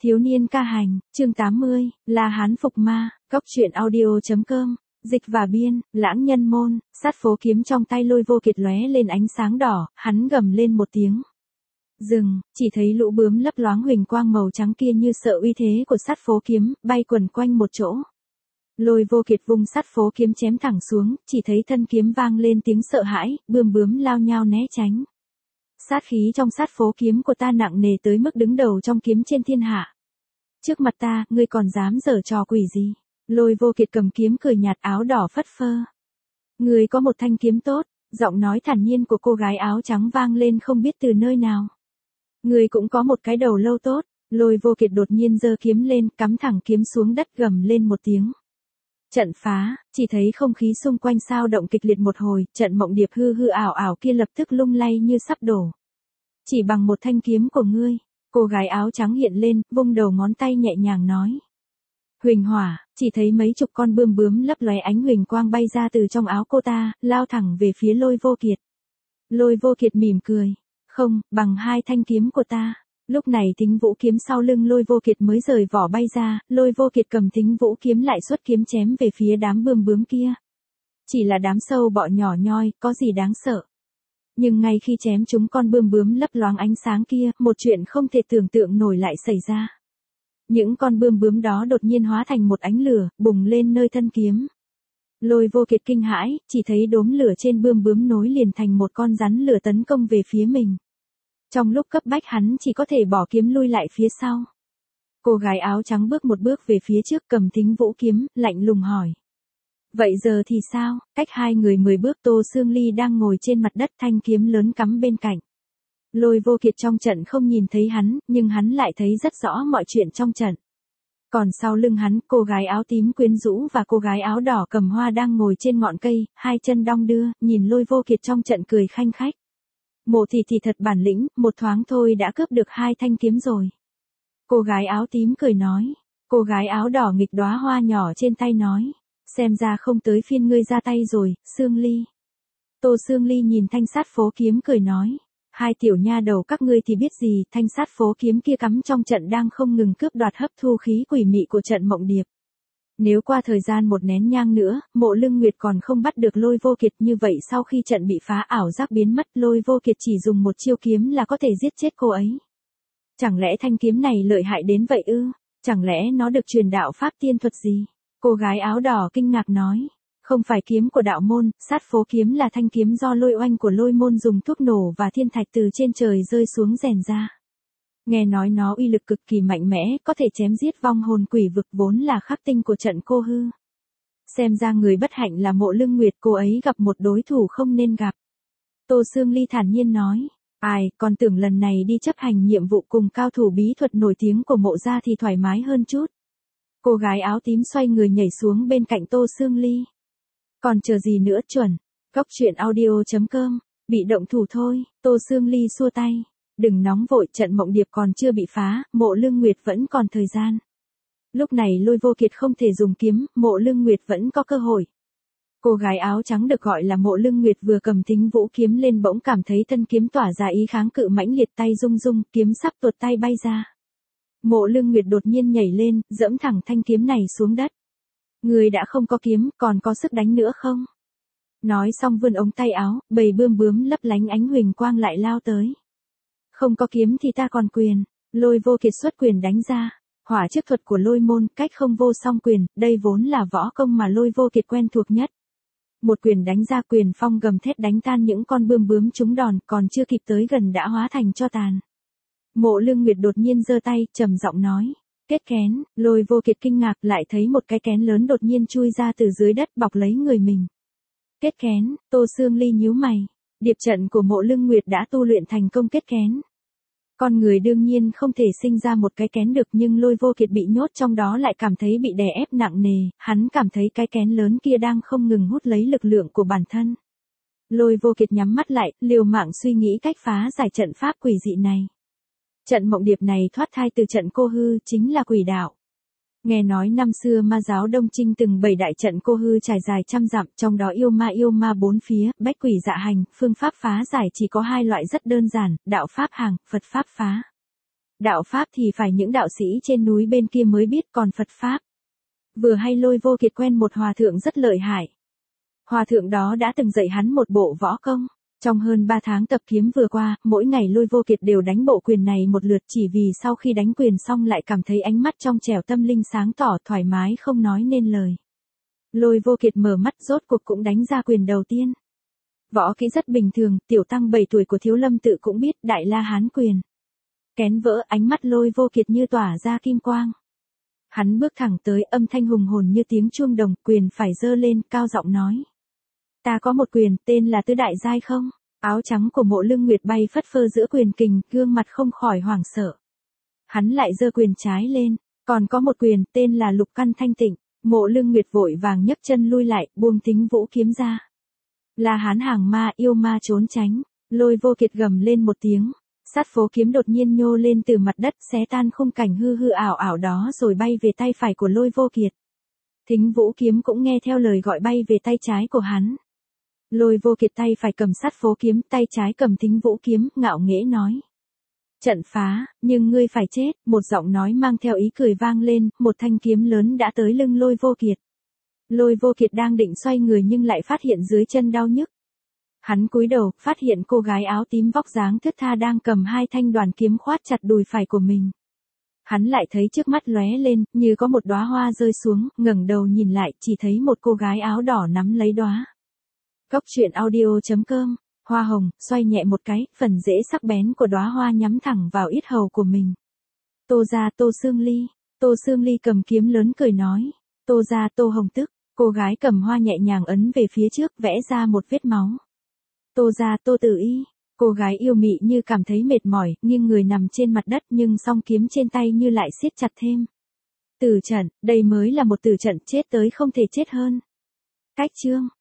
Thiếu niên ca hành, chương 80, La Hán phục ma, Cốc truyện audio.com, dịch và biên, Lãng Nhân Môn, sát phố kiếm trong tay Lôi Vô Kiệt lóe lên ánh sáng đỏ, hắn gầm lên một tiếng. Dừng, chỉ thấy lũ bướm lấp loáng huỳnh quang màu trắng kia như sợ uy thế của sát phố kiếm, bay quần quanh một chỗ. Lôi Vô Kiệt vung sát phố kiếm chém thẳng xuống, chỉ thấy thân kiếm vang lên tiếng sợ hãi, bướm lao nhao né tránh. Sát khí trong sát phố kiếm của ta nặng nề tới mức đứng đầu trong kiếm trên thiên hạ. Trước mặt ta, ngươi còn dám giở trò quỷ gì? Lôi Vô Kiệt cầm kiếm cười nhạt, áo đỏ phất phơ. Ngươi có một thanh kiếm tốt, giọng nói thản nhiên của cô gái áo trắng vang lên không biết từ nơi nào. Ngươi cũng có một cái đầu lâu tốt. Lôi Vô Kiệt đột nhiên giơ kiếm lên, cắm thẳng kiếm xuống đất, gầm lên một tiếng. Trận phá, chỉ thấy không khí xung quanh sao động kịch liệt một hồi, trận mộng điệp hư ảo ảo kia lập tức lung lay như sắp đổ. Chỉ bằng một thanh kiếm của ngươi, cô gái áo trắng hiện lên, vung đầu ngón tay nhẹ nhàng nói. Huỳnh hỏa, chỉ thấy mấy chục con bướm lấp lóe ánh huỳnh quang bay ra từ trong áo cô ta, lao thẳng về phía Lôi Vô Kiệt. Lôi Vô Kiệt mỉm cười, không, bằng hai thanh kiếm của ta. Lúc này Thính Vũ kiếm sau lưng Lôi Vô Kiệt mới rời vỏ bay ra, Lôi Vô Kiệt cầm Thính Vũ kiếm lại xuất kiếm chém về phía đám bướm kia. Chỉ là đám sâu bọ nhỏ nhoi, có gì đáng sợ. Nhưng ngay khi chém chúng con bướm lấp loáng ánh sáng kia, một chuyện không thể tưởng tượng nổi lại xảy ra. Những con bướm đó đột nhiên hóa thành một ánh lửa, bùng lên nơi thân kiếm. Lôi Vô Kiệt kinh hãi, chỉ thấy đốm lửa trên bướm nối liền thành một con rắn lửa tấn công về phía mình. Trong lúc cấp bách hắn chỉ có thể bỏ kiếm lui lại phía sau. Cô gái áo trắng bước một bước về phía trước cầm Thính Vũ kiếm, lạnh lùng hỏi. Vậy giờ thì sao? Cách hai người 10 bước, Tô Sương Ly đang ngồi trên mặt đất, thanh kiếm lớn cắm bên cạnh. Lôi Vô Kiệt trong trận không nhìn thấy hắn, nhưng hắn lại thấy rất rõ mọi chuyện trong trận. Còn sau lưng hắn, cô gái áo tím quyến rũ và cô gái áo đỏ cầm hoa đang ngồi trên ngọn cây, hai chân đong đưa, nhìn Lôi Vô Kiệt trong trận cười khanh khách. Mộ thì thật bản lĩnh, một thoáng thôi đã cướp được hai thanh kiếm rồi. Cô gái áo tím cười nói. Cô gái áo đỏ nghịch đóa hoa nhỏ trên tay nói. Xem ra không tới phiên ngươi ra tay rồi, Sương Ly. Tô Sương Ly nhìn thanh sát phố kiếm cười nói. Hai tiểu nha đầu các ngươi thì biết gì, thanh sát phố kiếm kia cắm trong trận đang không ngừng cướp đoạt hấp thu khí quỷ mị của trận mộng điệp. Nếu qua thời gian một nén nhang nữa, Mộ Lưng Nguyệt còn không bắt được Lôi Vô Kiệt, như vậy sau khi trận bị phá, ảo giác biến mất, Lôi Vô Kiệt chỉ dùng một chiêu kiếm là có thể giết chết cô ấy. Chẳng lẽ thanh kiếm này lợi hại đến vậy ư? Chẳng lẽ nó được truyền đạo pháp tiên thuật gì? Cô gái áo đỏ kinh ngạc nói. Không phải kiếm của đạo môn, sát phố kiếm là thanh kiếm do Lôi Oanh của Lôi môn dùng thuốc nổ và thiên thạch từ trên trời rơi xuống rèn ra. Nghe nói nó uy lực cực kỳ mạnh mẽ, có thể chém giết vong hồn quỷ vực vốn là khắc tinh của trận cô hư. Xem ra người bất hạnh là Mộ Lưng Nguyệt, cô ấy gặp một đối thủ không nên gặp. Tô Sương Ly thản nhiên nói. Ai, còn tưởng lần này đi chấp hành nhiệm vụ cùng cao thủ bí thuật nổi tiếng của Mộ gia thì thoải mái hơn chút. Cô gái áo tím xoay người nhảy xuống bên cạnh Tô Sương Ly. Còn chờ gì nữa, chuẩn. Cốc truyện audio.com, bị động thủ thôi. Tô Sương Ly xua tay. Đừng nóng vội, trận mộng điệp còn chưa bị phá, Mộ Lưng Nguyệt vẫn còn thời gian. Lúc này Lôi Vô Kiệt không thể dùng kiếm, Mộ Lưng Nguyệt vẫn có cơ hội. Cô gái áo trắng được gọi là Mộ Lưng Nguyệt vừa cầm Thính Vũ kiếm lên bỗng cảm thấy thân kiếm tỏa ra ý kháng cự mãnh liệt, tay rung rung, kiếm sắp tuột tay bay ra. Mộ Lưng Nguyệt đột nhiên nhảy lên, giẫm thẳng thanh kiếm này xuống đất. Người đã không có kiếm, còn có sức đánh nữa không? Nói xong vươn ống tay áo, bầy bướm lấp lánh ánh huỳnh quang lại lao tới. Không có kiếm thì ta còn quyền. Lôi Vô Kiệt xuất quyền đánh ra. Hỏa chức thuật của Lôi môn, cách không vô song quyền, đây vốn là võ công mà Lôi Vô Kiệt quen thuộc nhất. Một quyền đánh ra, quyền phong gầm thét đánh tan những con bướm trúng đòn, còn chưa kịp tới gần đã hóa thành tro tàn. Mộ Lưng Nguyệt đột nhiên giơ tay, trầm giọng nói. Kết kén. Lôi Vô Kiệt kinh ngạc, lại thấy một cái kén lớn đột nhiên chui ra từ dưới đất bọc lấy người mình. Kết kén. Tô Sương Ly nhíu mày. Điệp trận của Mộ Lưng Nguyệt đã tu luyện thành công kết kén. Con người đương nhiên không thể sinh ra một cái kén được, nhưng Lôi Vô Kiệt bị nhốt trong đó lại cảm thấy bị đè ép nặng nề, hắn cảm thấy cái kén lớn kia đang không ngừng hút lấy lực lượng của bản thân. Lôi Vô Kiệt nhắm mắt lại, liều mạng suy nghĩ cách phá giải trận pháp quỷ dị này. Trận mộng điệp này thoát thai từ trận cô hư, chính là quỷ đạo. Nghe nói năm xưa ma giáo Đông Trinh từng bày đại trận cô hư trải dài trăm dặm, trong đó yêu ma bốn phía, bách quỷ dạ hành, phương pháp phá giải chỉ có hai loại rất đơn giản, đạo pháp hàng, Phật pháp phá. Đạo Pháp thì phải những đạo sĩ trên núi bên kia mới biết, còn Phật Pháp. Vừa hay Lôi Vô Kiệt quen một hòa thượng rất lợi hại. Hòa thượng đó đã từng dạy hắn một bộ võ công. Trong hơn 3 tháng tập kiếm vừa qua, mỗi ngày Lôi Vô Kiệt đều đánh bộ quyền này một lượt, chỉ vì sau khi đánh quyền xong lại cảm thấy ánh mắt trong trẻo, tâm linh sáng tỏ, thoải mái không nói nên lời. Lôi Vô Kiệt mở mắt rốt cuộc cũng đánh ra quyền đầu tiên. Võ kỹ rất bình thường, tiểu tăng 7 tuổi của Thiếu Lâm Tự cũng biết, Đại La Hán quyền. Kén vỡ, ánh mắt Lôi Vô Kiệt như tỏa ra kim quang. Hắn bước thẳng tới, âm thanh hùng hồn như tiếng chuông đồng, quyền phải giơ lên, cao giọng nói. Ta có một quyền, tên là Tứ Đại Giai không? Áo trắng của Mộ Lương Nguyệt bay phất phơ giữa quyền kình, gương mặt không khỏi hoảng sợ. Hắn lại giơ quyền trái lên, còn có một quyền, tên là Lục Căn Thanh Tịnh. Mộ Lương Nguyệt vội vàng nhấc chân lui lại, buông Tính Vũ kiếm ra. La Hán hàng ma, yêu ma trốn tránh. Lôi Vô Kiệt gầm lên một tiếng. Sát Phố kiếm đột nhiên nhô lên từ mặt đất, xé tan khung cảnh hư hư ảo ảo đó rồi bay về tay phải của Lôi Vô Kiệt. Thính Vũ kiếm cũng nghe theo lời gọi bay về tay trái của hắn. Lôi Vô Kiệt tay phải cầm Sát Phố kiếm, tay trái cầm Thính Vũ kiếm, ngạo nghễ nói. Trận phá, nhưng ngươi phải chết, một giọng nói mang theo ý cười vang lên, một thanh kiếm lớn đã tới lưng Lôi Vô Kiệt. Lôi Vô Kiệt đang định xoay người nhưng lại phát hiện dưới chân đau nhức. Hắn cúi đầu, phát hiện cô gái áo tím vóc dáng thướt tha đang cầm 2 thanh đoàn kiếm khoát chặt đùi phải của mình. Hắn lại thấy trước mắt lóe lên, như có một đóa hoa rơi xuống, ngẩng đầu nhìn lại, chỉ thấy một cô gái áo đỏ nắm lấy đóa. Goctruyện.audio.com, hoa hồng, xoay nhẹ một cái, phần rễ sắc bén của đóa hoa nhắm thẳng vào yết hầu của mình. Tô gia Tô Sương Ly. Tô Sương Ly cầm kiếm lớn cười nói. Tô gia Tô Hồng Tức. Cô gái cầm hoa nhẹ nhàng ấn về phía trước, vẽ ra một vết máu. Tô gia Tô Tử Y. Cô gái yêu mị như cảm thấy mệt mỏi, nghiêng người nằm trên mặt đất nhưng song kiếm trên tay như lại siết chặt thêm. Tử trận, đây mới là một tử trận, chết tới không thể chết hơn. Cách chương.